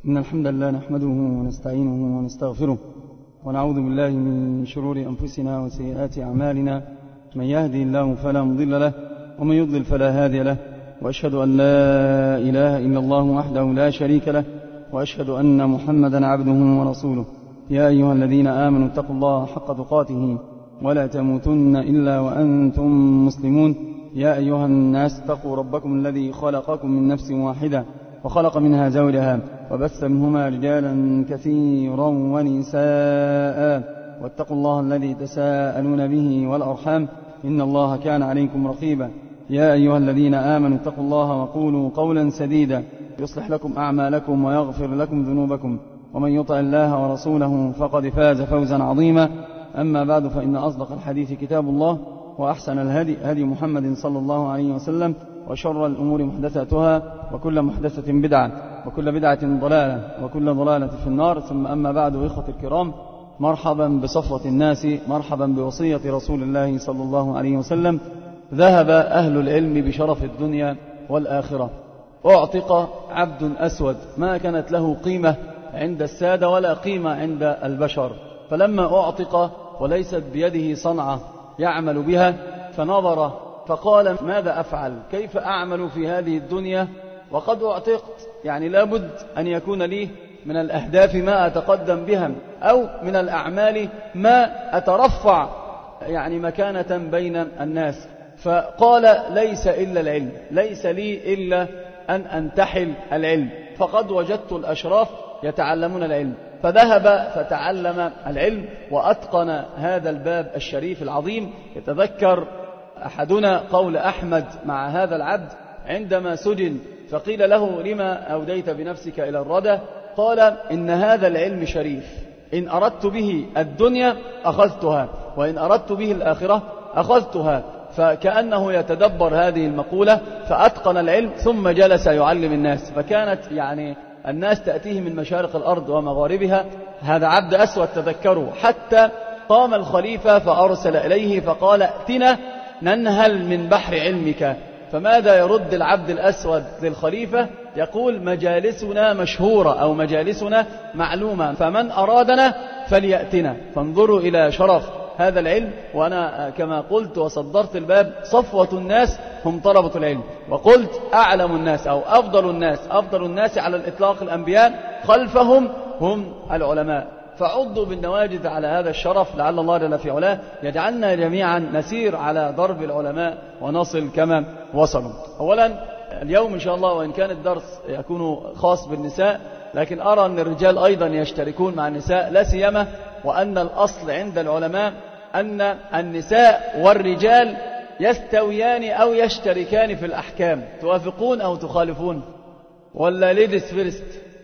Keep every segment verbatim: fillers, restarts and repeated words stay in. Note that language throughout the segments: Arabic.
إن الحمد لله نحمده ونستعينه ونستغفره ونعوذ بالله من شرور أنفسنا وسيئات أعمالنا. من يهدي الله فلا مضل له ومن يضلل فلا هادي له، وأشهد أن لا إله إلا الله وحده لا شريك له، وأشهد أن محمدا عبده ورسوله. يا أيها الذين آمنوا اتقوا الله حق تقاته ولا تموتن إلا وأنتم مسلمون. يا أيها الناس اتقوا ربكم الذي خلقكم من نفس واحدة وخلق منها زوجها وبث منهما رجالا كثيرا ونساء، واتقوا الله الذي تساءلون به والأرحام إن الله كان عليكم رقيبا. يا أيها الذين آمنوا اتقوا الله وقولوا قولا سديدا يصلح لكم أعمالكم ويغفر لكم ذنوبكم، ومن يطع الله ورسوله فقد فاز فوزا عظيما. أما بعد، فإن أصدق الحديث كتاب الله، وأحسن الهدي هدي محمد صلى الله عليه وسلم، وشر الأمور محدثاتها، وكل محدثة بدعة، وكل بدعة ضلالة، وكل ضلالة في النار. ثم أما بعد، إخوة الكرام، مرحبا بصفوة الناس، مرحبا بوصية رسول الله صلى الله عليه وسلم. ذهب أهل العلم بشرف الدنيا والآخرة. أعتق عبد أسود ما كانت له قيمة عند السادة ولا قيمة عند البشر، فلما أعتق وليست بيده صنعة يعمل بها فنظر فقال: ماذا أفعل؟ كيف أعمل في هذه الدنيا وقد أعتقت؟ يعني لابد أن يكون لي من الأهداف ما أتقدم بها، أو من الأعمال ما أترفع يعني مكانة بين الناس. فقال: ليس إلا العلم، ليس لي إلا أن أنتحل العلم، فقد وجدت الأشراف يتعلمون العلم. فذهب فتعلم العلم وأتقن هذا الباب الشريف العظيم. يتذكر أحدنا قول أحمد مع هذا العبد عندما سجن، فقيل له: لما أوديت بنفسك إلى الردى؟ قال: إن هذا العلم شريف، إن أردت به الدنيا أخذتها، وإن أردت به الآخرة أخذتها. فكأنه يتدبر هذه المقولة، فأتقن العلم ثم جلس يعلم الناس. فكانت يعني الناس تأتيه من مشارق الأرض ومغاربها. هذا عبد أسود تذكروا، حتى قام الخليفة فأرسل إليه فقال: ائتنا ننهل من بحر علمك. فماذا يرد العبد الأسود للخليفة؟ يقول: مجالسنا مشهورة أو مجالسنا معلومة، فمن أرادنا فليأتنا. فانظروا إلى شرف هذا العلم. وأنا كما قلت وصدرت الباب: صفوة الناس هم طلبة العلم، وقلت أعلم الناس أو أفضل الناس، أفضل الناس على الإطلاق الأنبياء، خلفهم هم العلماء. فعضوا بالنواجذ على هذا الشرف، لعل الله جل في علاه يجعلنا جميعا نسير على ضرب العلماء ونصل كما وصلوا. أولا اليوم إن شاء الله، وإن كان الدرس يكون خاص بالنساء، لكن أرى أن الرجال أيضا يشتركون مع النساء، لا سيما وأن الأصل عند العلماء أن النساء والرجال يستويان أو يشتركان في الأحكام. توافقون أو تخالفون؟ ولا ليديز فيرست؟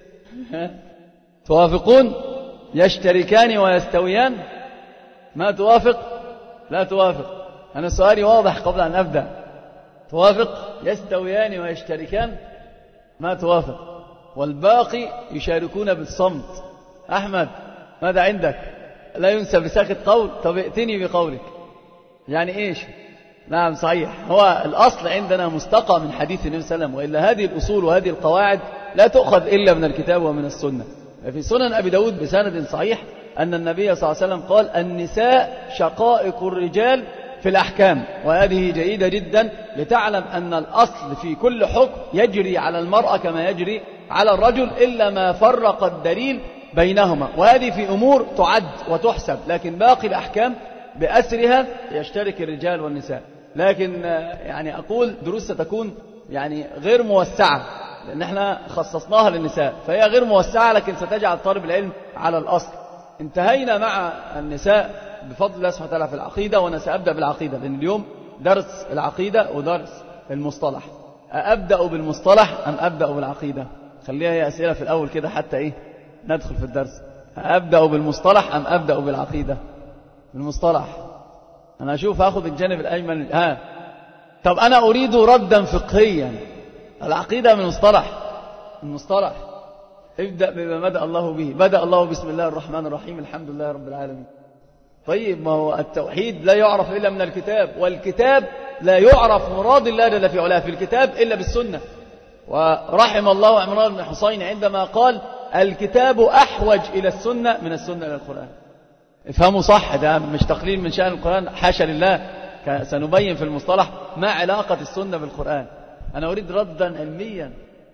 توافقون؟ يشتركان ويستويان؟ ما توافق؟ لا توافق. أنا سؤالي واضح قبل أن أبدأ. توافق؟ يستويان ويشتركان؟ ما توافق. والباقي يشاركون بالصمت. أحمد ماذا عندك؟ لا ينسى بساخط قول. طب ائتني بقولك. يعني إيش؟ نعم صحيح، هو الأصل عندنا مستقى من حديث النبي صلى الله عليه وسلم، وإلا هذه الأصول وهذه القواعد لا تؤخذ إلا من الكتاب ومن السنة. في سنن أبي داود بسند صحيح أن النبي صلى الله عليه وسلم قال: النساء شقائق الرجال في الأحكام. وهذه جيدة جدا لتعلم أن الأصل في كل حكم يجري على المرأة كما يجري على الرجل، إلا ما فرق الدليل بينهما. وهذه في أمور تعد وتحسب، لكن باقي الأحكام بأسرها يشترك الرجال والنساء. لكن يعني أقول دروس ستكون يعني غير موسعة، لأن احنا خصصناها للنساء، فهي غير موسعة، لكن ستجعل طالب العلم على الأصل. انتهينا مع النساء بفضل الله سبحانه وتعالى في العقيدة، وأنا سأبدأ بالعقيدة، لأن اليوم درس العقيدة ودرس المصطلح. أبدأ بالمصطلح أم أبدأ بالعقيدة؟ خليها هي أسئلة في الأول كده حتى إيه ندخل في الدرس. أبدأ بالمصطلح أم أبدأ بالعقيدة؟ بالمصطلح. أنا أشوف أخذ الجانب الأيمن. ها طب أنا أريد ردا فقهيا. العقيدة من المصطلح. المصطلح ابدأ بما بدأ الله به. بدأ الله بسم الله الرحمن الرحيم الحمد لله رب العالمين. طيب ما هو التوحيد لا يعرف إلا من الكتاب، والكتاب لا يعرف مراد الله جل في علاه في الكتاب إلا بالسنة. ورحم الله عمران بن حسين عندما قال: الكتاب أحوج إلى السنة من السنة إلى القرآن. افهموا صح، ده مش تقليل من شأن القرآن، حاشا لله، سنبين في المصطلح ما علاقة السنة بالقرآن. أنا أريد ردا علميا،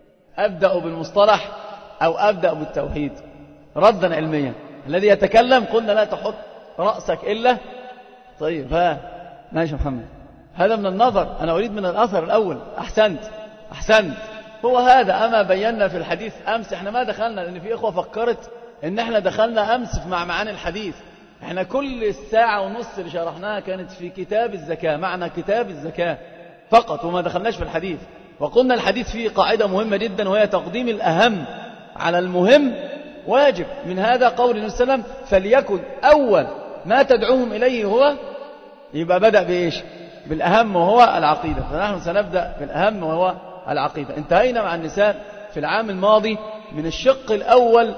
أبدأ بالمصطلح أو أبدأ بالتوحيد؟ ردا علميا. الذي يتكلم قلنا لا تحط رأسك إلا طيب. ها ماشي محمد، هذا من النظر، أنا أريد من الأثر الأول. أحسنت أحسنت، هو هذا. أما بينا في الحديث أمس، إحنا ما دخلنا، لأن في إخوة فكرت إن إحنا دخلنا أمس مع معاني الحديث. إحنا كل الساعة ونص اللي شرحناها كانت في كتاب الزكاة، معنى كتاب الزكاة فقط، وما دخلناش في الحديث. وقلنا الحديث فيه قاعدة مهمة جدا، وهي تقديم الأهم على المهم واجب. من هذا قول النبي صلى الله عليه وسلم: فليكن أول ما تدعوهم إليه هو، يبقى بدأ بإيش؟ بالأهم، وهو العقيدة. فنحن سنبدأ بالأهم وهو العقيدة. انتهينا مع النساء في العام الماضي من الشق الأول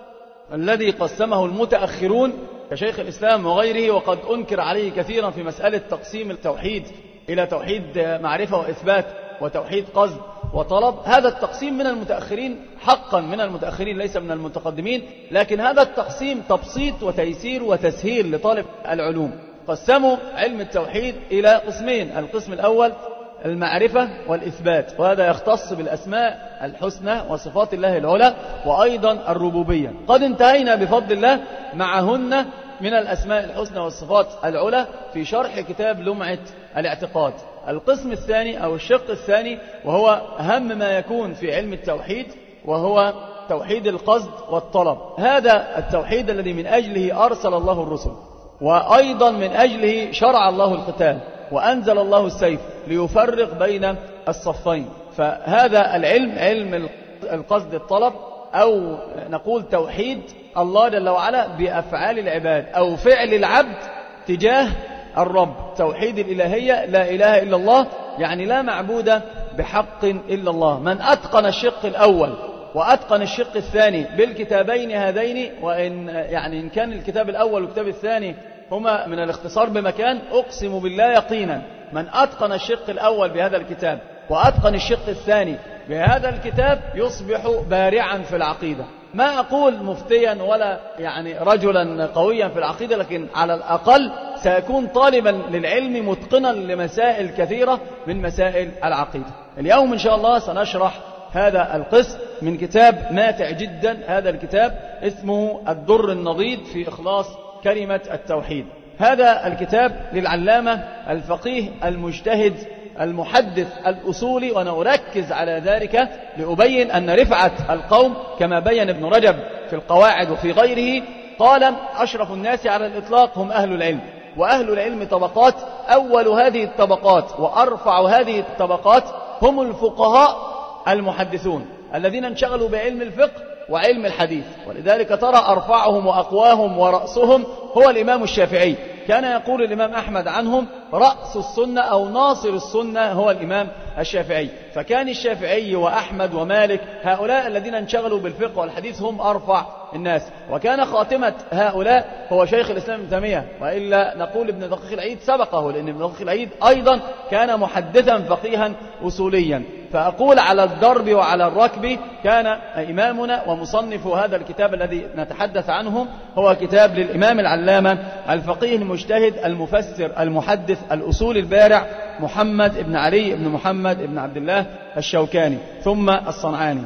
الذي قسمه المتأخرون كشيخ الإسلام وغيره، وقد أنكر عليه كثيرا في مسألة تقسيم التوحيد إلى توحيد معرفة وإثبات وتوحيد قصد وطلب. هذا التقسيم من المتأخرين، حقا من المتأخرين ليس من المتقدمين، لكن هذا التقسيم تبسيط وتيسير وتسهيل لطالب العلوم. قسموا علم التوحيد إلى قسمين: القسم الأول المعرفة والإثبات، وهذا يختص بالأسماء الحسنى وصفات الله العلى، وأيضا الربوبية. قد انتهينا بفضل الله معهن من الأسماء الحسنى والصفات العلى في شرح كتاب لمعة الاعتقاد. القسم الثاني أو الشق الثاني، وهو أهم ما يكون في علم التوحيد، وهو توحيد القصد والطلب. هذا التوحيد الذي من أجله أرسل الله الرسل، وأيضا من أجله شرع الله القتال وأنزل الله السيف ليفرق بين الصفين. فهذا العلم علم القصد الطلب، أو نقول توحيد الله جل وعلا بأفعال العباد، أو فعل العبد تجاه الرب. توحيد الإلهية، لا إله إلا الله، يعني لا معبود بحق إلا الله. من أتقن الشق الأول وأتقن الشق الثاني بالكتابين هذين، وإن يعني إن كان الكتاب الأول والكتاب الثاني هما من الاختصار بمكان، أقسم بالله يقينا من أتقن الشق الأول بهذا الكتاب وأتقن الشق الثاني بهذا الكتاب يصبح بارعا في العقيدة. ما أقول مفتيا ولا يعني رجلا قويا في العقيدة، لكن على الأقل سيكون طالبا للعلم متقنا لمسائل كثيرة من مسائل العقيدة. اليوم إن شاء الله سنشرح هذا القسم من كتاب ماتع جدا. هذا الكتاب اسمه الدر النضيد في إخلاص كلمة التوحيد. هذا الكتاب للعلامة الفقيه المجتهد المحدث الأصولي، وأنا أركز على ذلك لأبين أن رفعة القوم كما بين ابن رجب في القواعد وفي غيره قال: أشرف الناس على الإطلاق هم أهل العلم، وأهل العلم طبقات، أول هذه الطبقات وأرفع هذه الطبقات هم الفقهاء المحدثون الذين انشغلوا بعلم الفقه وعلم الحديث. ولذلك ترى أرفعهم وأقواهم ورأسهم هو الإمام الشافعي. كان يقول الإمام أحمد عنهم: رأس السنة أو ناصر السنة هو الإمام الشافعي. فكان الشافعي وأحمد ومالك هؤلاء الذين انشغلوا بالفقه والحديث هم أرفع الناس. وكان خاتمة هؤلاء هو شيخ الإسلام ابن تيمية، وإلا نقول ابن دقيق العيد سبقه، لأن ابن دقيق العيد أيضا كان محدثا فقيها أصوليا. فأقول على الضرب وعلى الركب كان إمامنا ومصنف هذا الكتاب الذي نتحدث عنه هو كتاب للإمام العلامة الفقيه المجتهد المفسر المحدث الأصول البارع محمد بن علي بن محمد بن عبد الله الشوكاني ثم الصنعاني.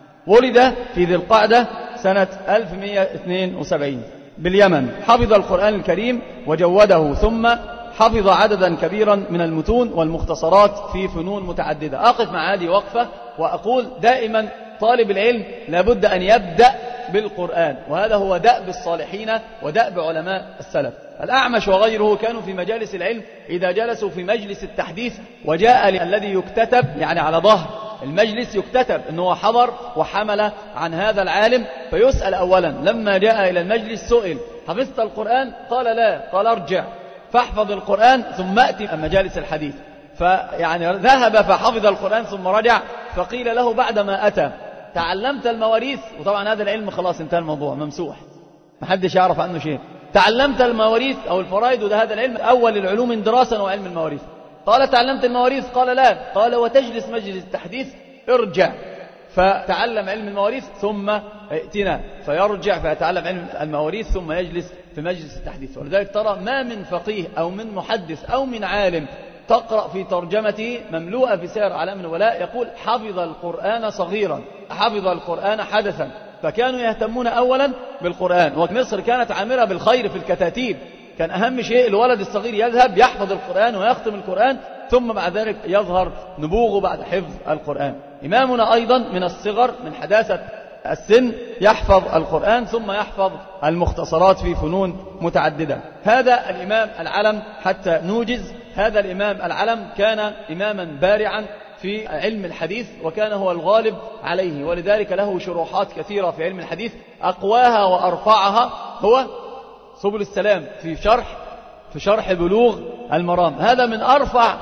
ولد في ذي القعدة سنة ألف ومئة واثنين وسبعين باليمن. حفظ القرآن الكريم وجوده، ثم حفظ عددا كبيرا من المتون والمختصرات في فنون متعددة. أقف مع هذه وقفة وأقول دائما طالب العلم لابد أن يبدأ بالقرآن، وهذا هو دأب الصالحين ودأب علماء السلف. الأعمش وغيره كانوا في مجالس العلم إذا جلسوا في مجلس التحديث وجاء الذي يكتتب يعني على ظهر المجلس يكتتب أنه حضر وحمل عن هذا العالم، فيسأل أولا لما جاء إلى المجلس سئل: حفظت القرآن؟ قال لا. قال ارجع فاحفظ القرآن ثم أتي مجالس الحديث. فيعني ذهب فحفظ القرآن ثم رجع، فقيل له بعدما أتى: تعلمت المواريث؟ وطبعا هذا العلم خلاص انتهى الموضوع ممسوح، محدش يعرف عنه شيء. تعلمت المواريث أو الفرائض، وده هذا العلم أول العلوم دراسا وعلم المواريث. قال تعلمت المواريث؟ قال لا. قال وتجلس مجلس التحديث؟ ارجع فتعلم علم المواريث ثم ائتنا، فيرجع فيتعلم علم المواريث ثم يجلس في مجلس التحديث. ولذلك ترى ما من فقيه أو من محدث أو من عالم تقرأ في ترجمته مملوءة في سير أعلام النبلاء يقول حفظ القرآن صغيرا، حفظ القرآن حدثا. فكانوا يهتمون أولا بالقرآن، ومصر كانت عامرة بالخير في الكتاتيب، كان أهم شيء الولد الصغير يذهب يحفظ القرآن ويختم القرآن، ثم بعد ذلك يظهر نبوغه بعد حفظ القرآن. إمامنا أيضا من الصغر من حداثة السن يحفظ القرآن ثم يحفظ المختصرات في فنون متعددة. هذا الإمام العلم حتى نوجز، هذا الإمام العلم كان إماما بارعا في علم الحديث، وكان هو الغالب عليه، ولذلك له شروحات كثيرة في علم الحديث، أقواها وأرفعها هو سبل السلام في شرح في شرح بلوغ المرام. هذا من أرفع.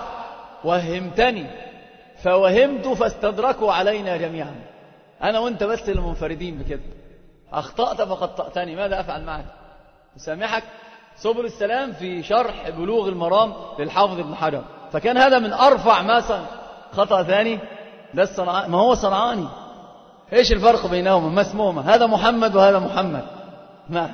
وهمتني فوهمت فاستدركوا علينا جميعا، أنا وأنت بس المنفردين بكده. أخطأت فخطأتني، ماذا أفعل معك؟ أسامحك. سبل السلام في شرح بلوغ المرام للحافظ ابن حجر، فكان هذا من أرفع ما صنع. خطأ ثاني ده الصنعاني، ما هو صنعاني، إيش الفرق بينهما؟ ما اسمهما؟ هذا محمد وهذا محمد. ما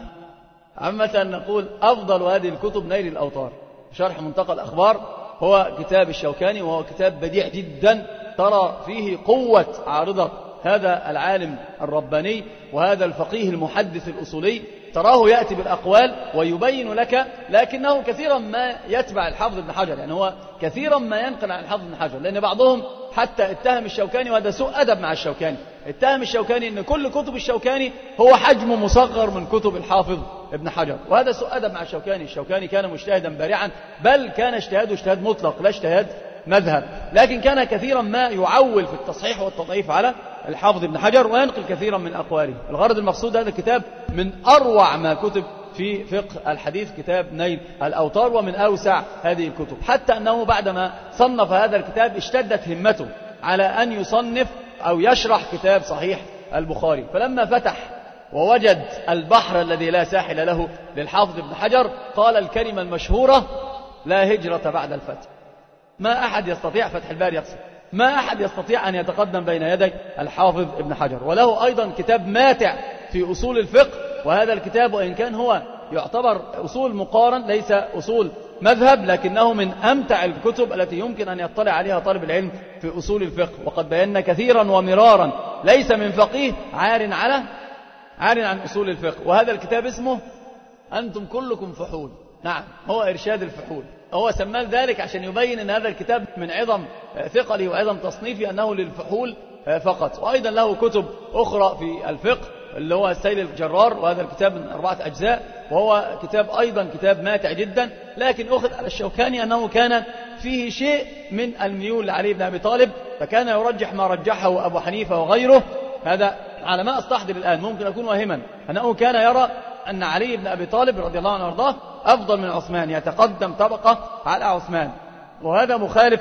عامة نقول أفضل هذه الكتب نيل الأوطار، شرح منتقى الأخبار، هو كتاب الشوكاني، وهو كتاب بديع جدا، ترى فيه قوة عارضة هذا العالم الرباني وهذا الفقيه المحدث الأصولي، تراه يأتي بالأقوال ويبين لك، لكنه كثيرا ما يتبع الحافظ ابن حجر، يعني هو كثيرا ما ينقل عن الحافظ ابن حجر، لأن بعضهم حتى اتهم الشوكاني، وهذا سوء أدب مع الشوكاني، اتهم الشوكاني أن كل كتب الشوكاني هو حجم مصغر من كتب الحافظ ابن حجر، وهذا سوء أدب مع الشوكاني. الشوكاني كان مجتهدا بارعا، بل كان اجتهاده اجتهاد مطلق لا اجتهاد مذهب، لكن كان كثيرا ما يعول في التصحيح والتضعيف على الحافظ ابن حجر وينقل كثيرا من أقواله. الغرض المقصود هذا الكتاب من أروع ما كتب في فقه الحديث، كتاب نيل الأوطار، ومن أوسع هذه الكتب، حتى أنه بعدما صنف هذا الكتاب اشتدت همته على أن يصنف أو يشرح كتاب صحيح البخاري، فلما فتح ووجد البحر الذي لا ساحل له للحافظ ابن حجر قال الكلمة المشهورة: لا هجرة بعد الفتح. ما أحد يستطيع، فتح الباري يقصد، ما أحد يستطيع أن يتقدم بين يدي الحافظ ابن حجر. وله أيضا كتاب ماتع في أصول الفقه، وهذا الكتاب وإن كان هو يعتبر أصول مقارن ليس أصول مذهب، لكنه من أمتع الكتب التي يمكن أن يطلع عليها طالب العلم في أصول الفقه. وقد بينا كثيرا ومرارا ليس من فقيه عار على عار عن أصول الفقه. وهذا الكتاب اسمه أنتم كلكم فحول، نعم هو إرشاد الفحول، هو سماه ذلك عشان يبين أن هذا الكتاب من عظم ثقله وعظم تصنيفه أنه للفحول فقط. وأيضا له كتب أخرى في الفقه اللي هو السيل الجرار، وهذا الكتاب من أربعة أجزاء، وهو كتاب أيضا كتاب ماتع جدا، لكن أخذ على الشوكاني أنه كان فيه شيء من الميول لعلي بن أبي طالب، فكان يرجح ما رجحه أبو حنيفة وغيره. هذا على ما أستحضر الآن، ممكن أكون واهما، أنه كان يرى أن علي بن أبي طالب رضي الله عنه وارضاه أفضل من عثمان، يتقدم طبقة على عثمان، وهذا مخالف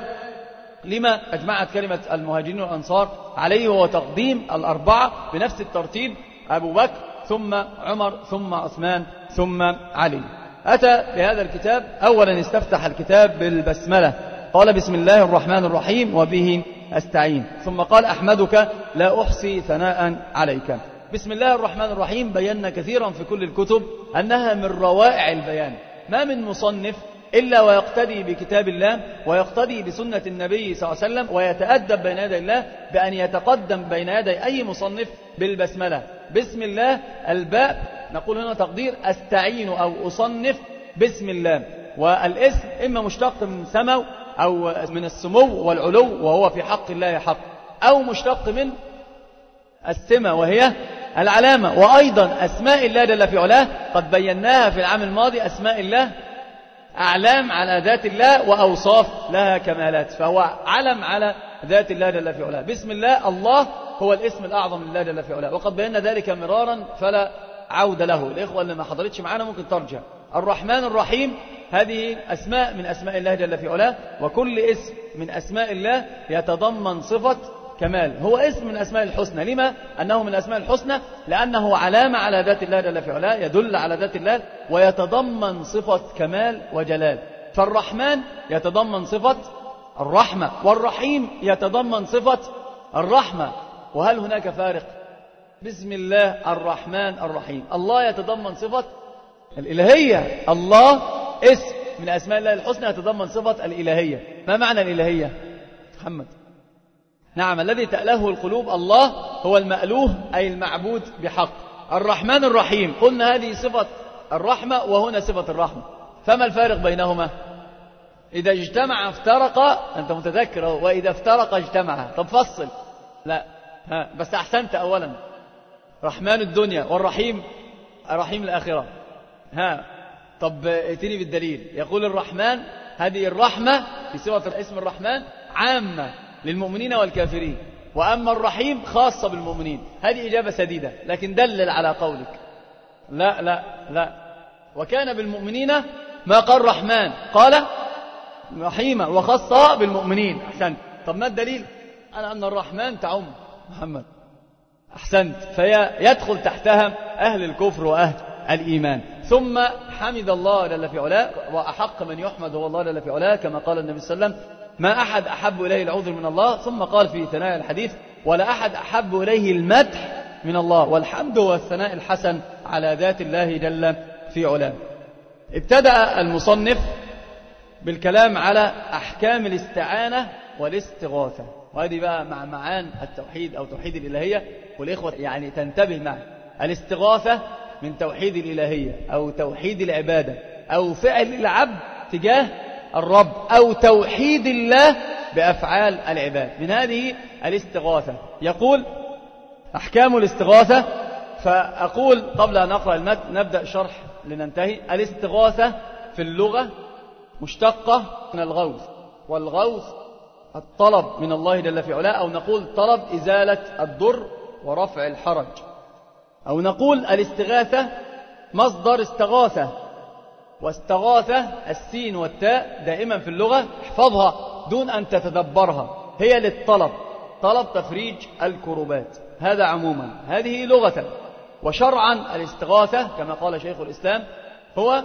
لما أجمعت كلمة المهاجرين والأنصار عليه، وهو تقديم الأربعة بنفس الترتيب: أبو بكر ثم عمر ثم عثمان ثم علي. أتى بهذا الكتاب أولا استفتح الكتاب بالبسملة، قال: بسم الله الرحمن الرحيم وبه أستعين، ثم قال: أحمدك لا أحصي ثناء عليك. بسم الله الرحمن الرحيم بينا كثيرا في كل الكتب أنها من روائع البيان، ما من مصنف إلا ويقتدي بكتاب الله ويقتدي بسنة النبي صلى الله عليه وسلم، ويتأدب بين يدي الله بأن يتقدم بين يدي أي مصنف بالبسملة. بسم الله الباء نقول هنا تقدير أستعين أو أصنف بسم الله، والاسم إما مشتق من سمو أو من السمو والعلو وهو في حق الله حق، أو مشتق من السمة وهي العلامة. وأيضا أسماء الله جل في علاه قد بيناها في العام الماضي، أسماء الله أعلام على ذات الله وأوصاف لها كمالات، فهو علم على ذات الله جل في علاه. بسم الله، الله هو الاسم الأعظم لله جل في علاه، وقد بينا ذلك مرارا فلا عود له. الإخوة اللي ما حضرتش معانا ممكن ترجع. الرحمن الرحيم هذه أسماء من أسماء الله جل في علاه، وكل اسم من أسماء الله يتضمن صفة كمال، هو اسم من أسماء الحسنى. لما أنه من أسماء الحسنى؟ لأنه علامة على ذات الله جل في علاه، يدل على ذات الله ويتضمن صفة كمال وجلال. فالرحمن يتضمن صفة الرحمة، والرحيم يتضمن صفة الرحمة، وهل هناك فارق؟ بسم الله الرحمن الرحيم، الله يتضمن صفة الإلهية، الله اسم من أسماء الله الحسنى يتضمن صفة الإلهية. ما معنى الإلهية محمد؟ نعم، الذي تأله القلوب، الله هو المألوه أي المعبود بحق. الرحمن الرحيم قلنا هذه صفة الرحمة وهنا صفة الرحمة، فما الفارق بينهما؟ إذا اجتمع افترق، أنت متذكر، وإذا افترق اجتمع. طب فصل. لا ها بس أحسنت. أولا رحمن الدنيا والرحيم رحيم الآخرة. ها طب ائتني بالدليل. يقول الرحمن هذه الرحمة في صفة اسم الرحمن عامة للمؤمنين والكافرين، وأما الرحيم خاصة بالمؤمنين. هذه إجابة سديدة، لكن دلل على قولك. لا لا لا وكان بالمؤمنين ما قال رحمن، قال رحيمة وخاصة بالمؤمنين. أحسنت. طب ما الدليل؟ أنا أن الرحمن تعم محمد. أحسنت. فيدخل تحتها أهل الكفر وأهل الإيمان. ثم حمد الله جل في علاه، وأحق من يحمد هو الله جل في علاه، كما قال النبي صلى الله عليه وسلم ما أحد أحب إليه العذر من الله. ثم قال في ثنايا الحديث ولا أحد أحب إليه المدح من الله، والحمد هو الثناء الحسن على ذات الله جل في علاه. ابتدأ المصنف بالكلام على أحكام الاستعانة والاستغاثة، وهذه بقى مع معان التوحيد أو توحيد الإلهية، والإخوة يعني تنتبه معه. الاستغاثة من توحيد الإلهية أو توحيد العبادة أو فعل العبد تجاه الرب أو توحيد الله بأفعال العباد، من هذه الاستغاثة. يقول أحكام الاستغاثة. فأقول قبل أن أقرأ المتن نبدأ شرح لننتهي. الاستغاثة في اللغة مشتقة من الغوث، والغوث الطلب من الله جل في علاه، أو نقول طلب إزالة الضر ورفع الحرج، أو نقول الاستغاثة مصدر استغاثة، واستغاثة السين والتاء دائما في اللغة احفظها دون أن تتدبرها، هي للطلب، طلب تفريج الكروبات. هذا عموما، هذه لغة. وشرعا الاستغاثة كما قال شيخ الإسلام هو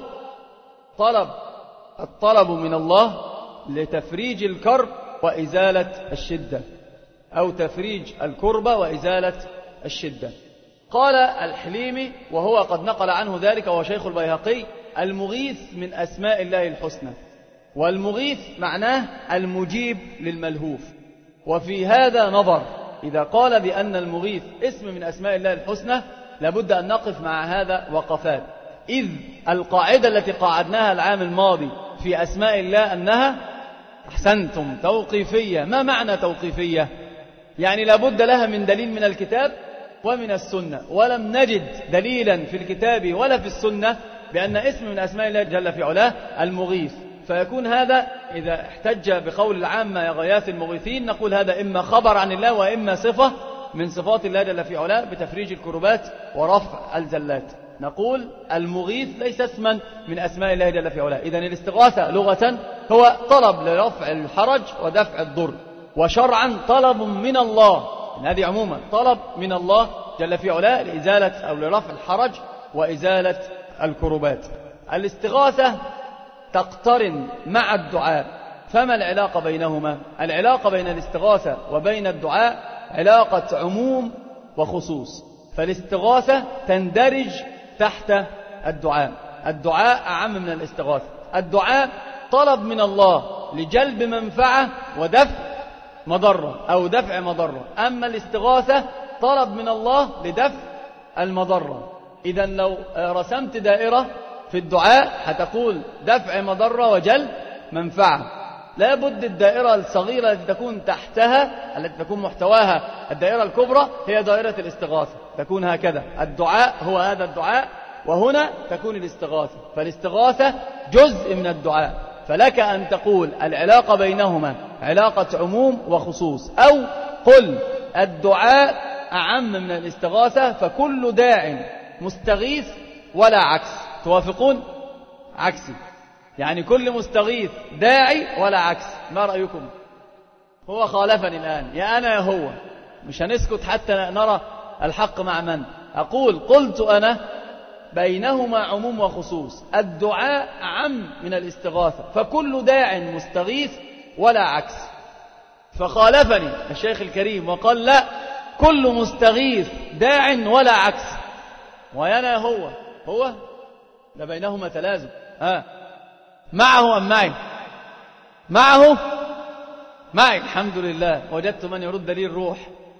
طلب الطلب من الله لتفريج الكرب وإزالة الشدة، أو تفريج الكربة وإزالة الشدة. قال الحليمي وهو قد نقل عنه ذلك وهو شيخ البيهقي المغيث من أسماء الله الحسنى، والمغيث معناه المجيب للملهوف. وفي هذا نظر، إذا قال بأن المغيث اسم من أسماء الله الحسنى لابد أن نقف مع هذا وقفات، إذ القاعدة التي قاعدناها العام الماضي في أسماء الله أنها أحسنتم توقيفية. ما معنى توقيفية؟ يعني لابد لها من دليل من الكتاب ومن السنة، ولم نجد دليلا في الكتاب ولا في السنة بأن اسم من أسماء الله جل في علاه المغيث. فيكون هذا إذا احتج بقول العامة يا غياث المغيثين نقول هذا إما خبر عن الله وإما صفة من صفات الله جل في علاه بتفريج الكربات ورفع الزلات. نقول المغيث ليس اسما من أسماء الله جل في علاه. إذن الاستغاثة لغة هو طلب لرفع الحرج ودفع الضر، وشرعا طلب من الله، هذه عموما طلب من الله جل في علاه لإزالة أو لرفع الحرج وإزالة الكربات. الاستغاثة تقترن مع الدعاء، فما العلاقة بينهما؟ العلاقة بين الاستغاثة وبين الدعاء علاقة عموم وخصوص، فالاستغاثة تندرج تحت الدعاء. الدعاء أعم من الاستغاثة. الدعاء طلب من الله لجلب منفعة ودفع مضرة أو دفع مضرة، أما الاستغاثة طلب من الله لدفع المضرة. إذن لو رسمت دائرة في الدعاء هتقول دفع مضرة وجلب منفعة، لا بد الدائرة الصغيرة التي تكون تحتها التي تكون محتواها الدائرة الكبرى هي دائرة الاستغاثة، تكون هكذا. الدعاء هو هذا الدعاء، وهنا تكون الاستغاثة، فالاستغاثة جزء من الدعاء. فلك أن تقول العلاقة بينهما علاقة عموم وخصوص، أو قل الدعاء أعم من الاستغاثة، فكل داع مستغيث ولا عكس. توافقون؟ عكسي، يعني كل مستغيث داعي ولا عكس. ما رأيكم؟ هو خالفني الآن، يا أنا يا هو، مش هنسكت حتى نرى الحق مع من. أقول قلت أنا بينهما عموم وخصوص، الدعاء أعم من الاستغاثة، فكل داع مستغيث ولا عكس. فخالفني الشيخ الكريم وقال لا، كل مستغيث داع ولا عكس. وينا هو هو ده بينهما تلازم. آه. معه أم معي؟ معه معي الحمد لله، وجدت من يرد لي الروح.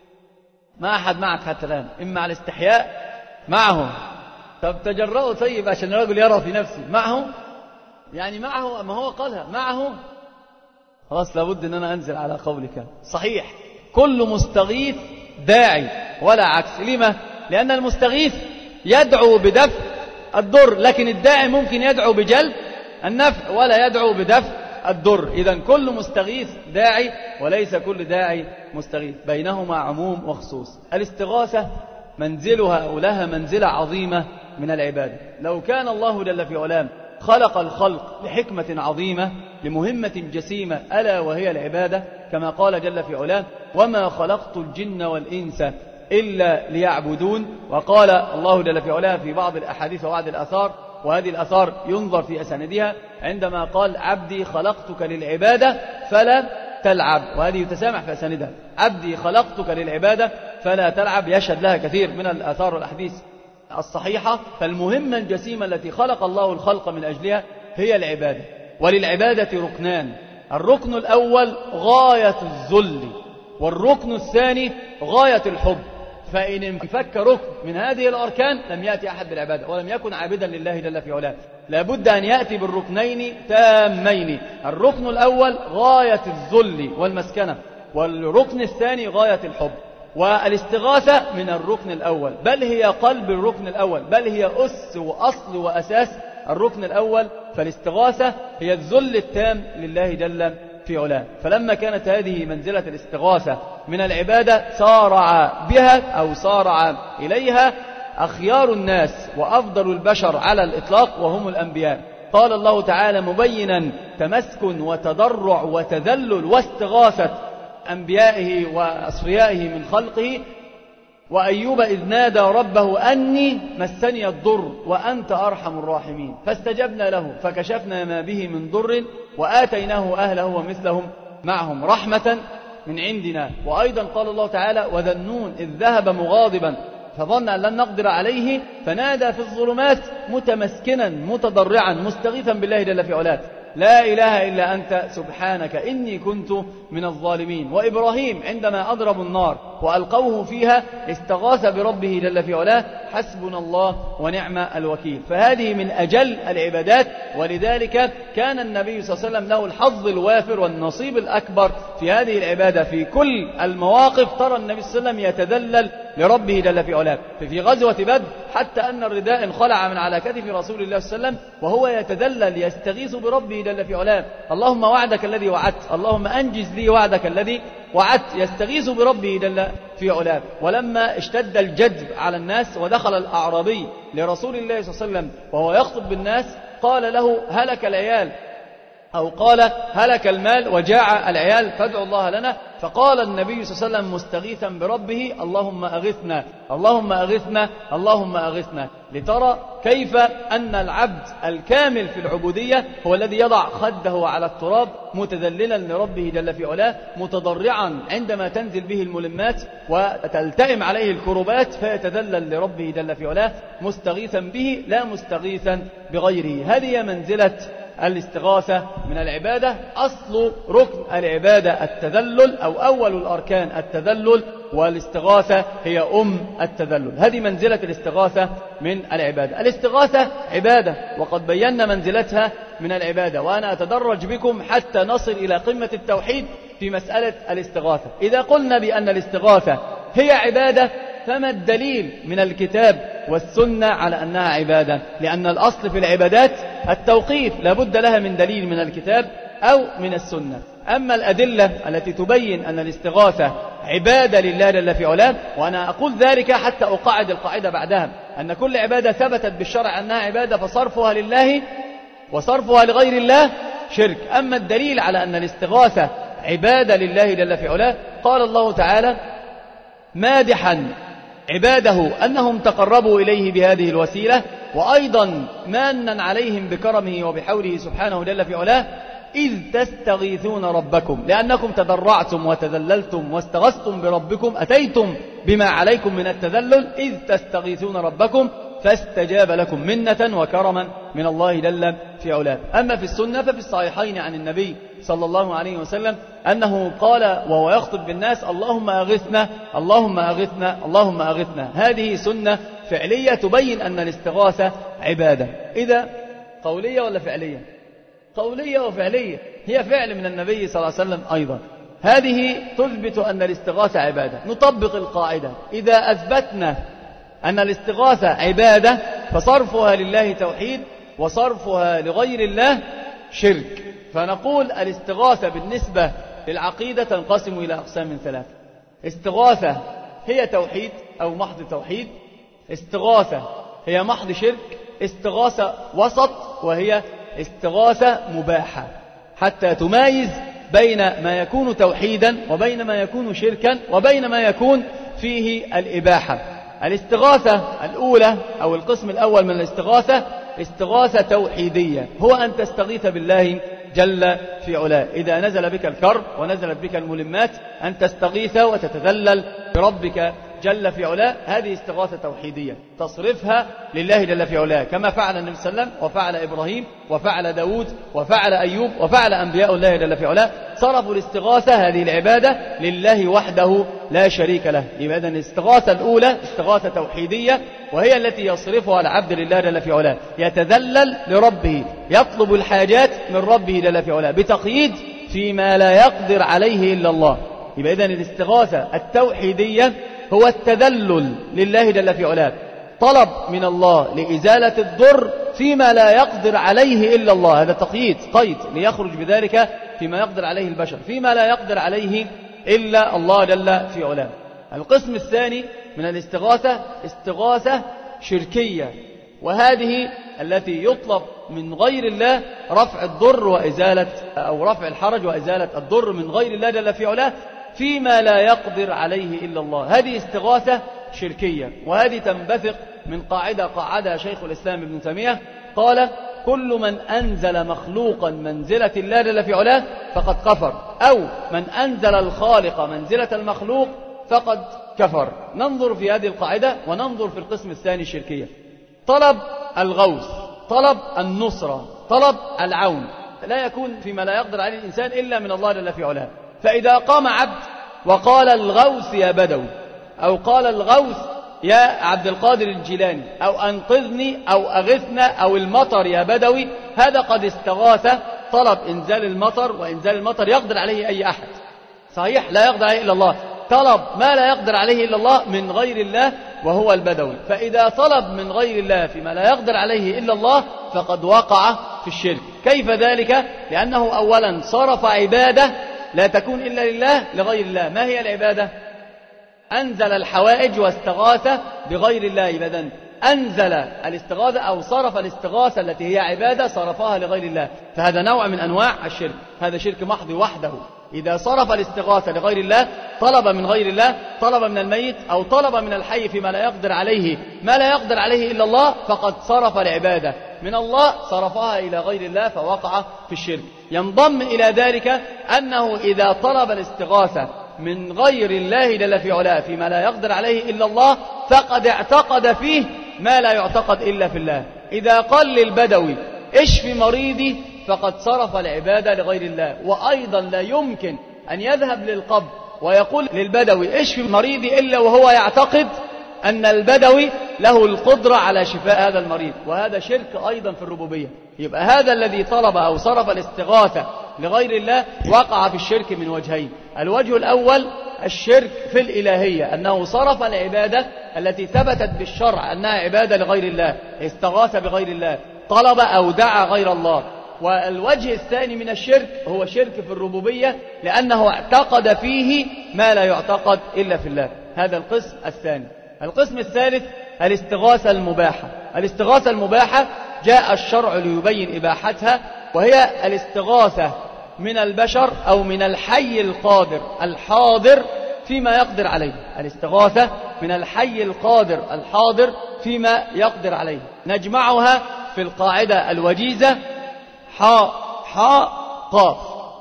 ما أحد معك حتى الآن، إما على الاستحياء معه. طب تجرأوا طيب عشان الرجل يرى في نفسه معه، يعني معه أما هو قالها معه. خلاص لابد أن أنا أنزل على قولك صحيح. كل مستغيث داعي ولا عكس. لما؟ لأن المستغيث يدعو بدفع الضر، لكن الداعي ممكن يدعو بجلب النفع ولا يدعو بدفع الضر. إذن كل مستغيث داعي وليس كل داعي مستغيث، بينهما عموم وخصوص. الاستغاثة منزلها ولها منزلة عظيمة من العبادة. لو كان الله جل في علام خلق الخلق لحكمة عظيمة لمهمة جسيمة ألا وهي العبادة، كما قال جل في علام وما خلقت الجن والإنس إلا ليعبدون. وقال الله جل في علام في بعض الأحاديث وبعض الآثار، وهذه الآثار ينظر في أساندها، عندما قال عبدي خلقتك للعبادة فلا تلعب، وهذه يتسامح في أساندها، عبدي خلقتك للعبادة فلا تلعب، يشهد لها كثير من الآثار والأحاديث الصحيحة. فالمهمة الجسيمة التي خلق الله الخلق من أجلها هي العبادة. وللعبادة ركنان، الركن الأول غاية الذل، والركن الثاني غاية الحب. فإن انفك ركن من هذه الأركان لم يأتي أحد بالعبادة ولم يكن عابدا لله جل في علاه. لابد أن يأتي بالركنين تامين، الركن الأول غاية الذل والمسكنة، والركن الثاني غاية الحب. والاستغاثة من الركن الأول، بل هي قلب الركن الأول، بل هي أس وأصل وأساس الركن الأول. فالاستغاثة هي الذل التام لله جل في علاه. فلما كانت هذه منزلة الاستغاثة من العبادة سارع بها أو سارع إليها أخيار الناس وأفضل البشر على الإطلاق وهم الأنبياء. قال الله تعالى مبينا تمسكن وتضرع وتذلل واستغاثة أنبيائه وأصفيائه من خلقه. وأيوب إذ نادى ربه أني مسني الضر وأنت أرحم الراحمين فاستجبنا له فكشفنا ما به من ضر وآتيناه أهله ومثلهم معهم رحمة من عندنا. وأيضا قال الله تعالى وذا النون إذ ذهب مغاضبا فظن أن لن نقدر عليه فنادى في الظلمات متمسكنا متضرعا مستغيثا بالله جل في علاه لا إله إلا أنت سبحانك إني كنت من الظالمين. وإبراهيم عندما أضربوا النار وألقوه فيها استغاث بربه جل في علاه حسبنا الله ونعم الوكيل. فهذه من أجل العبادات، ولذلك كان النبي صلى الله عليه وسلم له الحظ الوافر والنصيب الأكبر في هذه العبادة. في كل المواقف ترى النبي صلى الله عليه وسلم يتذلل لربه جل في علاه. في غزوة بدر حتى أن الرداء انخلع من على كتف رسول الله صلى الله عليه وسلم وهو يتذلل يستغيث بربه جل في علاه اللهم وعدك الذي وعدت، اللهم أنجز لي وعدك الذي وعدت، يستغيث بربه جل في علاه. ولما اشتد الجدب على الناس ودخل الأعرابي لرسول الله صلى الله عليه وسلم وهو يخطب بالناس قال له هلك العيال أو قال هلك المال وجاع العيال فادعوا الله لنا. فقال النبي صلى الله عليه وسلم مستغيثا بربه اللهم أغثنا اللهم أغثنا اللهم أغثنا. لترى كيف أن العبد الكامل في العبودية هو الذي يضع خده على التراب متذللا لربه جل في علاه متضرعا عندما تنزل به الملمات وتلتئم عليه الكربات فيتذلل لربه جل في علاه مستغيثا به لا مستغيثا بغيره. هذه منزلة الاستغاثة من العبادة. أصل ركن العبادة التذلل أو أول الأركان التذلل، والاستغاثة هي أم التذلل. هذه منزلة الاستغاثة من العبادة. الاستغاثة عبادة وقد بينا منزلتها من العبادة، وأنا أتدرج بكم حتى نصل إلى قمة التوحيد في مسألة الاستغاثة. إذا قلنا بأن الاستغاثة هي عبادة فما الدليل من الكتاب والسنة على أنها عبادة؟ لأن الأصل في العبادات التوقيف، لابد لها من دليل من الكتاب أو من السنة. أما الأدلة التي تبين أن الاستغاثة عبادة لله جل في علاه، وأنا أقول ذلك حتى أقاعد القاعدة بعدها أن كل عبادة ثبتت بالشرع أنها عبادة فصرفها لله وصرفها لغير الله شرك. أما الدليل على أن الاستغاثة عبادة لله جل في علاه قال الله تعالى مادحا عباده أنهم تقربوا إليه بهذه الوسيلة، وأيضا مانا عليهم بكرمه وبحوله سبحانه جل في علاه إذ تستغيثون ربكم، لأنكم تضرعتم وتذللتم واستغثتم بربكم، أتيتم بما عليكم من التذلل، إذ تستغيثون ربكم فاستجاب لكم منة وكرما من الله جل في علاه. أما في السنة ففي الصحيحين عن النبي صلى الله عليه وسلم أنه قال وهو يخطب بالناس: اللهم أغثنا اللهم أغثنا اللهم أغثنا. هذه سنة فعلية تبين أن الاستغاثة عبادة. إذا قولية ولا فعلية؟ قولية وفعلية، هي فعل من النبي صلى الله عليه وسلم أيضا. هذه تثبت أن الاستغاثة عبادة. نطبق القاعدة: إذا أثبتنا أن الاستغاثة عبادة فصرفها لله توحيد وصرفها لغير الله شرك. فنقول الاستغاثة بالنسبة للعقيدة تنقسم إلى أقسام ثلاثة: استغاثة هي توحيد أو محض توحيد، استغاثة هي محض شرك، استغاثة وسط وهي استغاثة مباحة، حتى تمايز بين ما يكون توحيدا وبين ما يكون شركا وبين ما يكون فيه الإباحة. الاستغاثة الأولى أو القسم الأول من الاستغاثة استغاثة توحيدية، هو أن تستغيث بالله جل في علاه. إذا نزل بك الكرب ونزلت بك الملمات أن تستغيث وتتذلل بربك جل في علاه، هذه استغاثة توحيدية تصرفها لله جل في علاه، كما فعل النبي صلى الله عليه وسلم وفعل إبراهيم وفعل داود وفعل أيوب وفعل أنبياء الله جل في علاه، صرفوا الاستغاثة هذه العبادة لله وحده لا شريك له. إذن الاستغاثة الأولى استغاثة توحيدية، وهي التي يصرفها العبد لله جل في علاه، يتذلل لربه، يطلب الحاجات من ربه جل في علاه بتقييد فيما لا يقدر عليه إلا الله. يبقى إذن الاستغاثة التوحيدية هو التذلل لله جل في علاه، طلب من الله لإزالة الضر فيما لا يقدر عليه إلا الله. هذا تقييد قيد ليخرج بذلك فيما يقدر عليه البشر، فيما لا يقدر عليه إلا الله جل في علاه. القسم الثاني من الاستغاثة استغاثة شركية، وهذه التي يطلب من غير الله رفع الضر وإزالة أو رفع الحرج وإزالة الضر من غير الله جل في علاه فيما لا يقدر عليه إلا الله. هذه استغاثة شركية، وهذه تنبثق من قاعدة قاعدها شيخ الإسلام ابن تيمية، قال: كل من أنزل مخلوقا منزلة الله جل في علاه فقد كفر، أو من أنزل الخالق منزلة المخلوق فقد كفر. ننظر في هذه القاعدة وننظر في القسم الثاني الشركية. طلب الغوث، طلب النصرة، طلب العون لا يكون فيما لا يقدر عليه الإنسان إلا من الله جل في علاه. فإذا قام عبد وقال الغوث يا بدوي، أو قال الغوث يا عبد القادر الجيلاني، أو أنقذني أو أغثنا أو المطر يا بدوي، هذا قد استغاث، طلب إنزال المطر، وإنزال المطر يقدر عليه أي أحد، صحيح لا يقدر عليه إلا الله، طلب ما لا يقدر عليه إلا الله من غير الله وهو البدوي. فإذا طلب من غير الله فيما لا يقدر عليه إلا الله فقد وقع في الشرك. كيف ذلك؟ لأنه أولا صرف عبادة لا تكون إلا لله لغير الله. ما هي العبادة؟ أنزل الحوائج واستغاث بغير الله. إذن أنزل الاستغاثة أو صرف الاستغاثة التي هي عبادة صرفها لغير الله، فهذا نوع من أنواع الشرك، هذا شرك محض وحده. إذا صرف الاستغاثة لغير الله، طلب من غير الله، طلب من الميت أو طلب من الحي فيما لا يقدر عليه ما لا يقدر عليه إلا الله، فقد صرف العبادة من الله صرفها إلى غير الله فوقع في الشرك. ينضم إلى ذلك أنه إذا طلب الاستغاثة من غير الله جل في علاه فيما لا يقدر عليه إلا الله فقد اعتقد فيه ما لا يعتقد إلا في الله. إذا قال للبدوي اشف مريضي فقد صرف العبادة لغير الله. وأيضا لا يمكن أن يذهب للقبر ويقول للبدوي اشف مريضي إلا وهو يعتقد أن البدوي له القدرة على شفاء هذا المريض، وهذا شرك أيضا في الربوبية. يبقى هذا الذي طلب أو صرف الاستغاثة لغير الله وقع في الشرك من وجهين. الوجه الأول الشرك في الإلهية، أنه صرف العبادة التي ثبتت بالشرع أنها عبادة لغير الله، استغاث بغير الله، طلب أو دعا غير الله. والوجه الثاني من الشرك هو شرك في الربوبية، لأنه اعتقد فيه ما لا يعتقد إلا في الله. هذا القسم الثاني. القسم الثالث الاستغاثة المباحة. الاستغاثة المباحة جاء الشرع ليبين إباحتها، وهي الاستغاثة من البشر أو من الحي القادر الحاضر فيما يقدر عليه. الاستغاثة من الحي القادر الحاضر فيما يقدر عليه. نجمعها في القاعدة الوجيزة: حاء حاء قاف،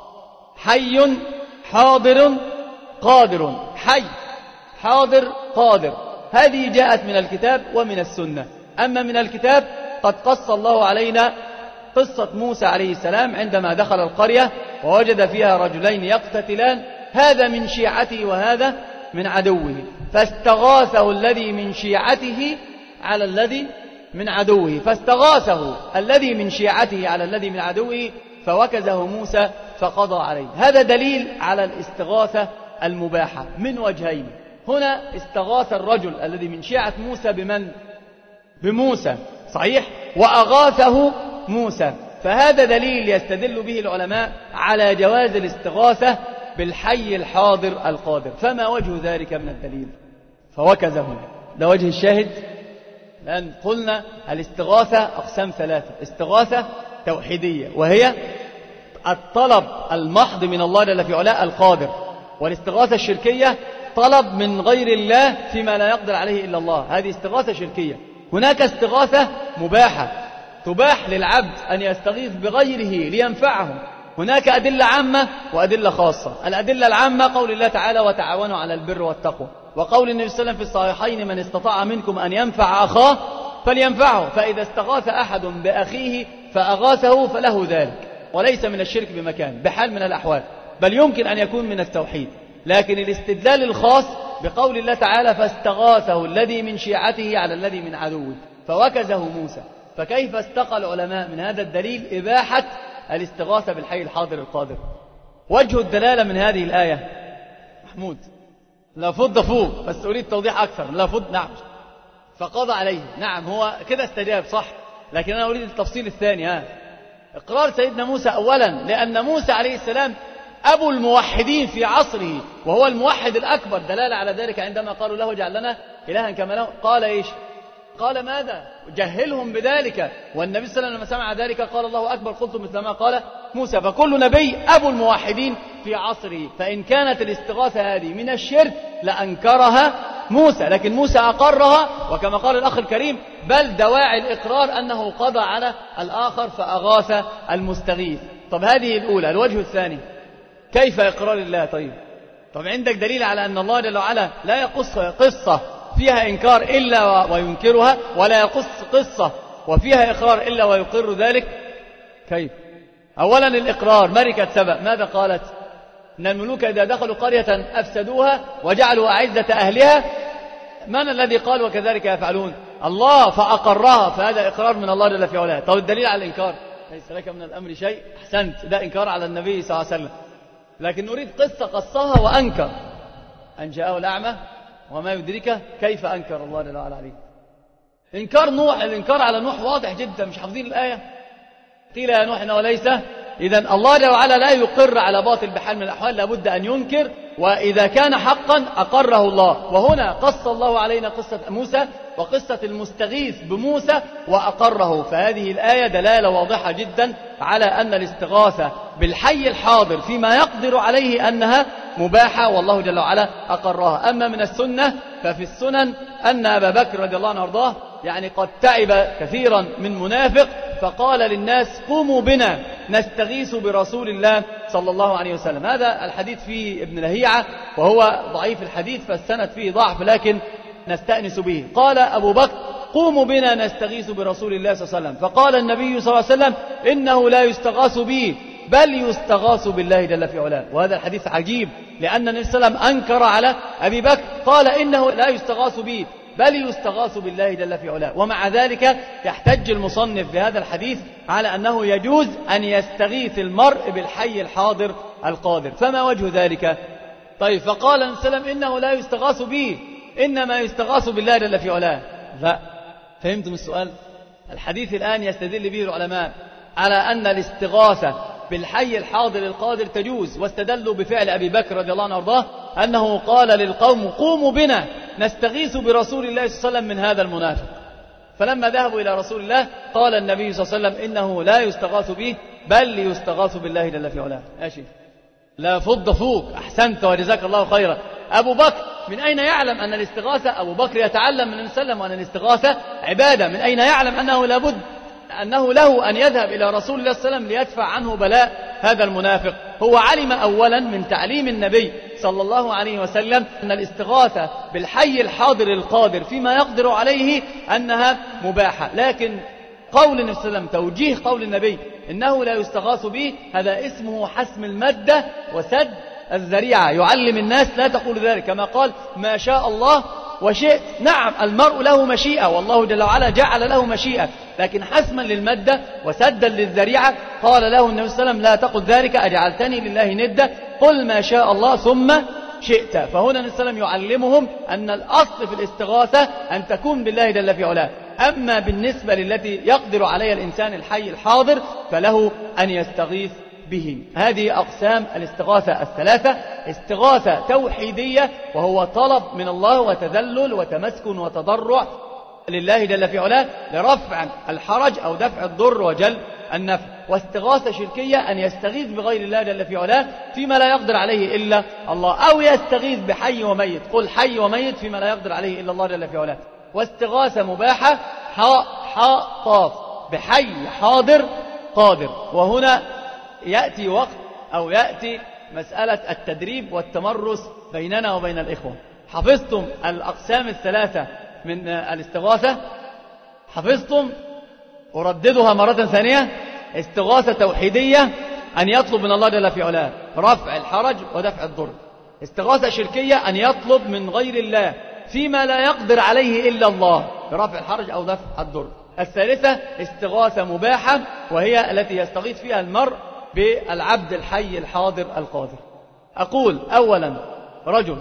حي حاضر قادر، حي حاضر قادر، هذه جاءت من الكتاب ومن السنة. أما من الكتاب قد قص الله علينا قصة موسى عليه السلام عندما دخل القرية ووجد فيها رجلين يقتتلان، هذا من شيعته وهذا من عدوه، فاستغاثه الذي من شيعته على الذي من عدوه، فاستغاثه الذي من شيعته على الذي من عدوه فوكزه موسى فقضى عليه. هذا دليل على الاستغاثة المباحة من وجهين. هنا استغاث الرجل الذي من شيعة موسى بمن؟ بموسى، صحيح، وأغاثه موسى، فهذا دليل يستدل به العلماء على جواز الاستغاثة بالحي الحاضر القادر. فما وجه ذلك من الدليل؟ فوكزه، ده وجه الشاهد. لأن قلنا الاستغاثة أقسام ثلاثة: استغاثة توحيدية وهي الطلب المحض من الله جل في علاه القادر، والاستغاثة الشركية طلب من غير الله فيما لا يقدر عليه إلا الله، هذه استغاثة شركية. هناك استغاثة مباحة تباح للعبد أن يستغيث بغيره لينفعه. هناك أدلة عامة وأدلة خاصة. الأدلة العامة قول الله تعالى وتعاونوا على البر والتقوى، وقول النبي صلى الله عليه وسلم في الصحيحين من استطاع منكم أن ينفع أخاه فلينفعه، فإذا استغاث أحد بأخيه فأغاثه فله ذلك، وليس من الشرك بمكان بحال من الأحوال، بل يمكن أن يكون من التوحيد. لكن الاستدلال الخاص بقول الله تعالى فاستغاثه الذي من شيعته على الذي من عدوه فوكزه موسى. فكيف استقى العلماء من هذا الدليل إباحة الاستغاثة بالحي الحاضر القادر؟ وجه الدلالة من هذه الآية محمود لا فض فوق، بس أريد توضيح أكثر. لا فض، نعم، فقضى عليه، نعم، هو كده استجاب صح، لكن أنا أريد التفصيل الثاني. ها إقرار سيدنا موسى أولا، لأن موسى عليه السلام أبو الموحدين في عصره وهو الموحد الأكبر، دلالة على ذلك عندما قالوا له اجعل لنا إلها كما له، قال إيش؟ قال ماذا؟ جهلهم بذلك. والنبي صلى الله عليه وسلم لما سمع ذلك قال الله أكبر، قلت مثل ما قال موسى. فكل نبي أبو الموحدين في عصره، فإن كانت الاستغاثة هذه من الشرك لأنكرها موسى، لكن موسى أقرها، وكما قال الأخ الكريم بل دواعي الإقرار أنه قضى على الآخر فأغاث المستغيث. طب هذه الأولى. الوجه الثاني كيف إقرار الله؟ طيب طب عندك دليل على أن الله جل وعلا لا يقص قصة فيها إنكار إلا وينكرها، ولا يقص قصة وفيها إقرار إلا ويقر ذلك؟ كيف؟ أولا الإقرار، ملكة سبأ ماذا قالت؟ إن الملوك إذا دخلوا قرية أفسدوها وجعلوا أعزة أهلها. من الذي قال وكذلك يفعلون؟ الله، فأقرها، فهذا إقرار من الله جل في علاه. طب الدليل على الإنكار؟ ليس لك من الأمر شيء، أحسنت، ده إنكار على النبي صلى الله عليه وسلم. لكن نريد قصة قصها وأنكر، أن جاءه الأعمى وما يدرك كيف أنكر الله جل وعلا عليه. إنكار نوح، الإنكار على نوح واضح جدا، مش حافظين الآية؟ قيل يا نوح إنه ليس. إذن الله جل وعلا لا يقر على باطل بحال من الأحوال، لابد أن ينكر، وإذا كان حقا أقره الله. وهنا قص الله علينا قصة موسى وقصة المستغيث بموسى وأقره، فهذه الآية دلالة واضحة جدا على أن الاستغاثة بالحي الحاضر فيما يقدر عليه أنها مباحة، والله جل وعلا أقرها. أما من السنة ففي السنن أن أبا بكر رضي الله عنه وارضاه يعني قد تعب كثيرا من منافق، فقال للناس قوموا بنا نستغيث برسول الله صلى الله عليه وسلم. هذا الحديث فيه ابن لهيعة وهو ضعيف الحديث، فالسند فيه ضعف لكن نستأنس به. قال أبو بكر قوموا بنا نستغيث برسول الله صلى الله عليه وسلم، فقال النبي صلى الله عليه وسلم إنه لا يستغاث به بل يستغاث بالله جل في علاه. وهذا الحديث عجيب، لأن النبي صلى الله عليه وسلم أنكر على أبي بكر، قال إنه لا يستغاث به بل يستغاث بالله جل في علاه. ومع ذلك يحتج المصنف بهذا الحديث على أنه يجوز أن يستغيث المرء بالحي الحاضر القادر. فما وجه ذلك؟ طيب فقال النبي صلى الله عليه وسلم إنه لا يستغاث به، إنما يستغاث بالله جل في علاه. لا، فهمتم السؤال؟ الحديث الآن يستدل به العلماء على أن الاستغاثة بالحي الحاضر القادر تجوز، واستدلوا بفعل أبي بكر رضي الله عنه وارضاه أنه قال للقوم قوموا بنا نستغيث برسول الله صلى الله عليه وسلم من هذا المنافق. فلما ذهبوا إلى رسول الله قال النبي صلى الله عليه وسلم إنه لا يستغاث به بل يستغاث بالله جل في علاه. ماشي، لا فض فوق، أحسنت وجزاك الله خيرا. أبو بكر من أين يعلم أن الاستغاثة؟ أبو بكر يتعلم من النبي صلى الله عليه وسلم أن الاستغاثة عبادة. من أين يعلم أنه لابد أنه له أن يذهب إلى رسول الله صلى الله عليه وسلم ليدفع عنه بلاء هذا المنافق؟ هو علم أولا من تعليم النبي صلى الله عليه وسلم أن الاستغاثة بالحي الحاضر القادر فيما يقدر عليه أنها مباحة، لكن قول النبي صلى الله عليه وسلم، توجيه قول النبي إنه لا يستغاث به، هذا اسمه حسم المادة وسد الذريعة. يعلم الناس لا تقول ذلك، كما قال ما شاء الله وشئت. نعم المرء له مشيئة، والله جل وعلا جعل له مشيئة، لكن حسما للمادة وسدا للذريعة قال له النبي صلى الله عليه وسلم لا تقل ذلك أجعلتني لله ندا، قل ما شاء الله ثم شئت. فهنا النبي صلى الله عليه وسلم يعلمهم أن الأصل في الاستغاثة أن تكون بالله جل في علاه. أما بالنسبة للتي يقدر عليها الإنسان الحي الحاضر فله أن يستغيث به. هذه أقسام الاستغاثة الثلاثة: استغاثة توحيدية وهو طلب من الله وتذلل وتمسكن وتضرع لله جل في علاه لرفع الحرج أو دفع الضر وجلب النفع، واستغاثة شركية أن يستغيث بغير الله جل في علاه فيما لا يقدر عليه إلا الله، أو يستغيث بحي وميت، قل حي وميت فيما لا يقدر عليه إلا الله جل في علاه. واستغاثة مباحة حاء حاء قاف بحي حاضر قادر. وهنا يأتي وقت أو يأتي مسألة التدريب والتمرس بيننا وبين الإخوة. حفظتم الأقسام الثلاثة من الاستغاثة؟ حفظتم؟ أرددها مرة ثانية: استغاثة توحيدية أن يطلب من الله جل في علاه رفع الحرج ودفع الضر. استغاثة شركية أن يطلب من غير الله فيما لا يقدر عليه إلا الله برفع الحرج أو دفع الضر. الثالثة استغاثة مباحة وهي التي يستغيث فيها المرء بالعبد الحي الحاضر القادر. أقول أولا: رجل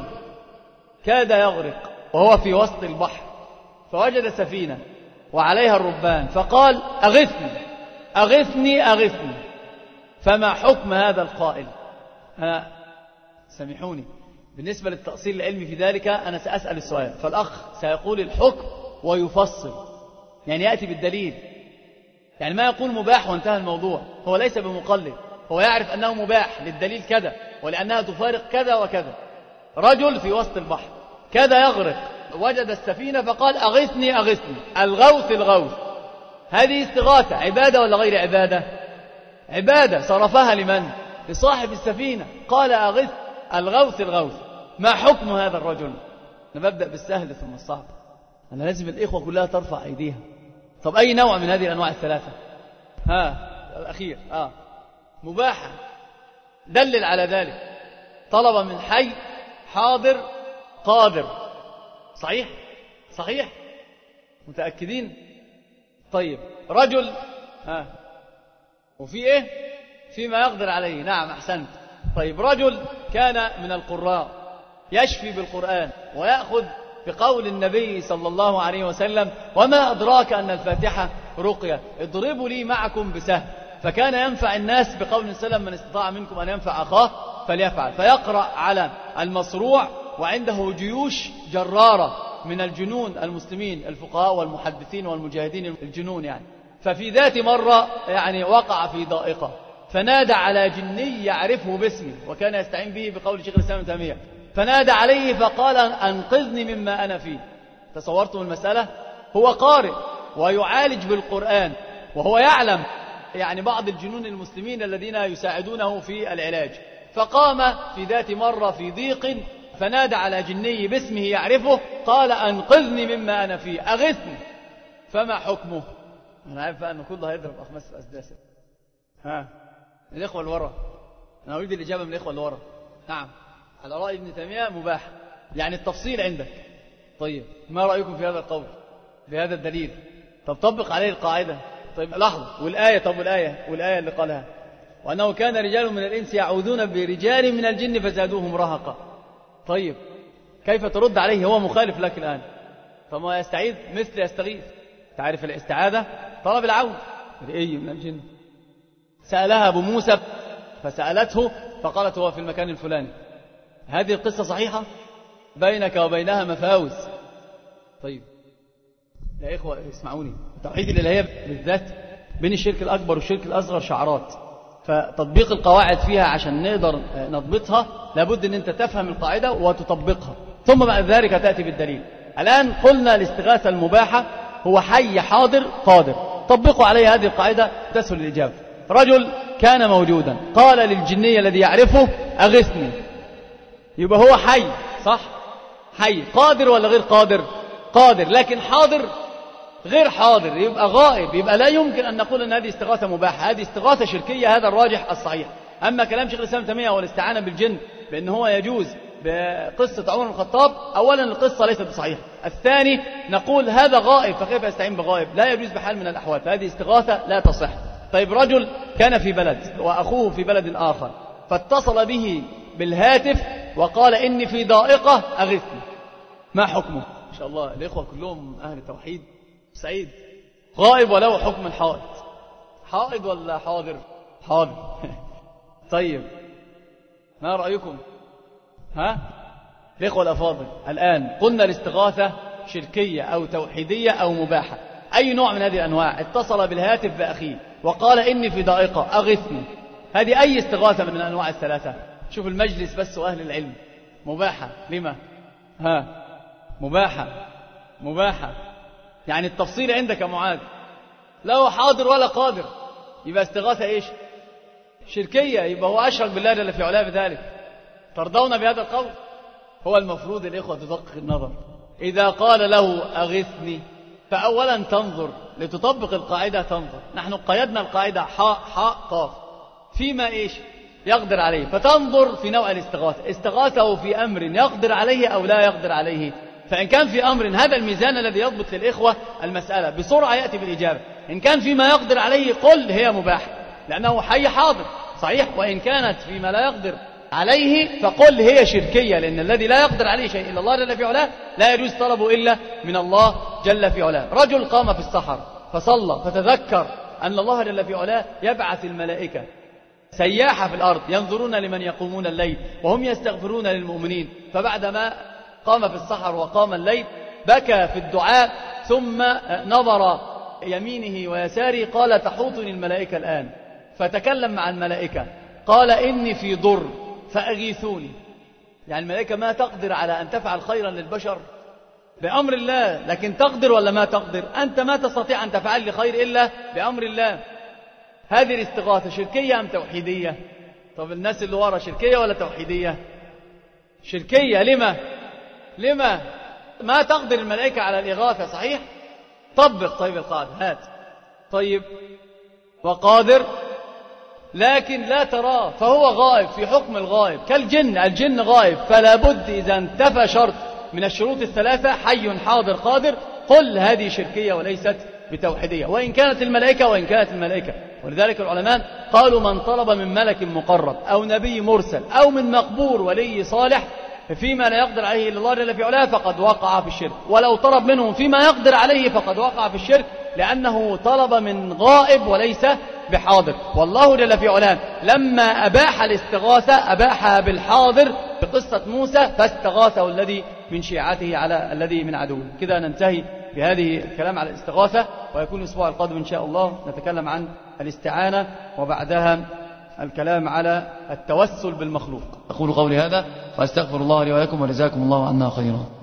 كاد يغرق وهو في وسط البحر فوجد سفينة وعليها الربان فقال أغثني أغثني أغثني، فما حكم هذا القائل؟ أنا سامحوني بالنسبة للتأصيل العلمي في ذلك أنا سأسأل السؤال، فالأخ سيقول الحكم ويفصل، يعني يأتي بالدليل، يعني ما يقول مباح وانتهى الموضوع. هو ليس بمقلد، هو يعرف أنه مباح للدليل كذا ولأنها تفارق كذا وكذا. رجل في وسط البحر كاد يغرق وجد السفينة فقال أغثني أغثني، الغوث الغوث. هذه استغاثة عبادة ولا غير عبادة؟ عبادة. صرفها لمن؟ لصاحب السفينة، قال أغث الغوث الغوث. ما حكم هذا الرجل؟ أنا ببدأ بالسهل ثم الصعب، أنا لازم الإخوة كلها ترفع أيديها. طب أي نوع من هذه الأنواع الثلاثة؟ ها الأخير آه مباحة، دلل على ذلك. طلب من حي حاضر قادر، صحيح؟ صحيح؟ متأكدين؟ طيب رجل ها وفي إيه؟ فيما يقدر عليه، نعم أحسنت. طيب رجل كان من القراء يشفي بالقرآن ويأخذ بقول النبي صلى الله عليه وسلم وما أدراك أن الفاتحة رقية، اضربوا لي معكم بسهم، فكان ينفع الناس بقول النبي صلى الله عليه وسلم من استطاع منكم أن ينفع أخاه فليفعل، فيقرأ على المصروع وعنده جيوش جرارة من الجنون المسلمين الفقهاء والمحدثين والمجاهدين الجنون يعني. ففي ذات مرة يعني وقع في ضائقة فنادى على جني يعرفه باسمه وكان يستعين به بقول شيخ الإسلام ابن تيمية، فنادى عليه فقال أنقذني مما أنا فيه. تصورتم المسألة؟ هو قارئ ويعالج بالقرآن وهو يعلم يعني بعض الجنون المسلمين الذين يساعدونه في العلاج، فقام في ذات مرة في ضيق فنادى على جني باسمه يعرفه قال أنقذني مما أنا فيه أغثني، فما حكمه؟ أنا عارف أنه كله هيضرب أخماس الأسداس. ها الإخوة اللي ورا، أنا أريد الإجابة من الإخوة اللي ورا. نعم على رأي ابن تيمية مباح، يعني التفصيل عندك. طيب ما رأيكم في هذا القول بهذا الدليل؟ طب طبق عليه القاعدة. طيب لحظة، والآية؟ طب والآية والآية اللي قالها وأنه كان رجال من الإنس يعوذون برجال من الجن فزادوهم رهقا. طيب كيف ترد عليه؟ هو مخالف لك الآن. فما يستعيذ مثل يستغيث. تعرف الاستعاذة طلب العون رئي من الجن. سألها أبو موسى فسألته فقالت هو في المكان الفلاني. هذه القصة صحيحة؟ بينك وبينها مفاوز. طيب يا إخوة اسمعوني، التوحيد الإلهية بالذات بين الشرك الأكبر والشرك الأصغر شعرات، فتطبيق القواعد فيها عشان نقدر نضبطها لابد أن أنت تفهم القاعدة وتطبقها ثم بعد ذلك تأتي بالدليل. الآن قلنا الاستغاثة المباحة هو حي حاضر قادر، طبقوا عليه هذه القاعدة تسهل الإجابة. رجل كان موجودا قال للجني الذي يعرفه أغثني، يبقى هو حي، صح؟ حي. قادر ولا غير قادر؟ قادر، لكن حاضر غير حاضر، يبقى غائب، يبقى لا يمكن أن نقول أن هذه استغاثة مباحة، هذه استغاثة شركية، هذا الراجح الصحيح. أما كلام شيخ الإسلام تيمية والاستعانة بالجن بأن هو يجوز بقصة عمر بن الخطاب، أولا القصة ليست بصحيحة، الثاني نقول هذا غائب فكيف يستعين بغائب؟ لا يجوز بحال من الأحوال، فهذه استغاثة لا تصح. طيب رجل كان في بلد وأخوه في بلد آخر، فاتصل به بالهاتف وقال إني في ضائقة أغثني، ما حكمه؟ إن شاء الله الإخوة كلهم أهل توحيد. سعيد غائب وله حكم الحائض، حائض ولا حاضر؟ حاضر. طيب ما رأيكم؟ ها الإخوة الأفاضل، الآن قلنا الاستغاثة شركية أو توحيدية أو مباحة، أي نوع من هذه الأنواع؟ اتصل بالهاتف بأخيه وقال إني في ضائقة أغثني، هذه أي استغاثة من الأنواع الثلاثة؟ شوف المجلس بس وأهل العلم. مباحة، لما؟ ها مباحة، مباحة يعني التفصيل عندك يا معاذ، لا هو حاضر ولا قادر، يبقى استغاثة إيش؟ شركية، يبقى هو أشرك بالله جل في علاه بذلك. ترضون بهذا القول؟ هو المفروض الإخوة تدقق النظر، إذا قال له أغثني فأولا تنظر لتطبق القاعدة، تنظر نحن قيدنا القاعدة حاء حاء قاف فيما إيش يقدر عليه، فتنظر في نوع الاستغاثة، استغاثه في أمر يقدر عليه أو لا يقدر عليه. فإن كان في أمر، هذا الميزان الذي يضبط للإخوة المسألة بسرعة يأتي بالإجابة، إن كان فيما يقدر عليه قل هي مباحة لأنه حي حاضر صحيح، وإن كانت فيما لا يقدر عليه فقل هي شركية، لأن الذي لا يقدر عليه شيء إلا الله جل في علاه لا يجوز طلبه إلا من الله جل في علاه. رجل قام في السحر فصلى فتذكر أن الله جل في علاه يبعث الملائكة سياحة في الأرض ينظرون لمن يقومون الليل وهم يستغفرون للمؤمنين، فبعدما قام في السحر وقام الليل بكى في الدعاء ثم نظر يمينه ويساره قال تحوطني الملائكة الآن، فتكلم مع الملائكة قال إني في ضر فأغيثوني. يعني الملائكة ما تقدر على أن تفعل خيرا للبشر بأمر الله، لكن تقدر ولا ما تقدر؟ أنت ما تستطيع أن تفعل لي خير إلا بأمر الله. هذه الاستغاثة شركية أم توحيدية؟ طب الناس اللي ورا شركية ولا توحيدية؟ شركية. لما؟ لما ما تقدر الملائكة على الإغاثة؟ صحيح. طبق طيب القاعدة، هات. طيب وقادر لكن لا تراه فهو غائب في حكم الغائب كالجن، الجن غائب، فلا بد إذا انتفى شرط من الشروط الثلاثة حي حاضر قادر قل هذه شركية وليست بتوحيدية، وإن كانت الملائكة وإن كانت الملائكة. ولذلك العلماء قالوا من طلب من ملك مقرب أو نبي مرسل أو من مقبور ولي صالح فيما لا يقدر عليه إلا الله جل في علاه فقد وقع في الشرك، ولو طلب منهم فيما يقدر عليه فقد وقع في الشرك، لأنه طلب من غائب وليس بحاضر. والله جل في علاه لما أباح الاستغاثة أباحها بالحاضر بقصة موسى فاستغاثه الذي من شيعته على الذي من عدوه. كده ننتهي بهذه الكلام على الاستغاثة، ويكون الأسبوع القادم إن شاء الله نتكلم عن الاستعانة وبعدها الكلام على التوسل بالمخلوق. أقول قولي هذا وأستغفر الله لي ولكم وجزاكم الله عنا خيرا.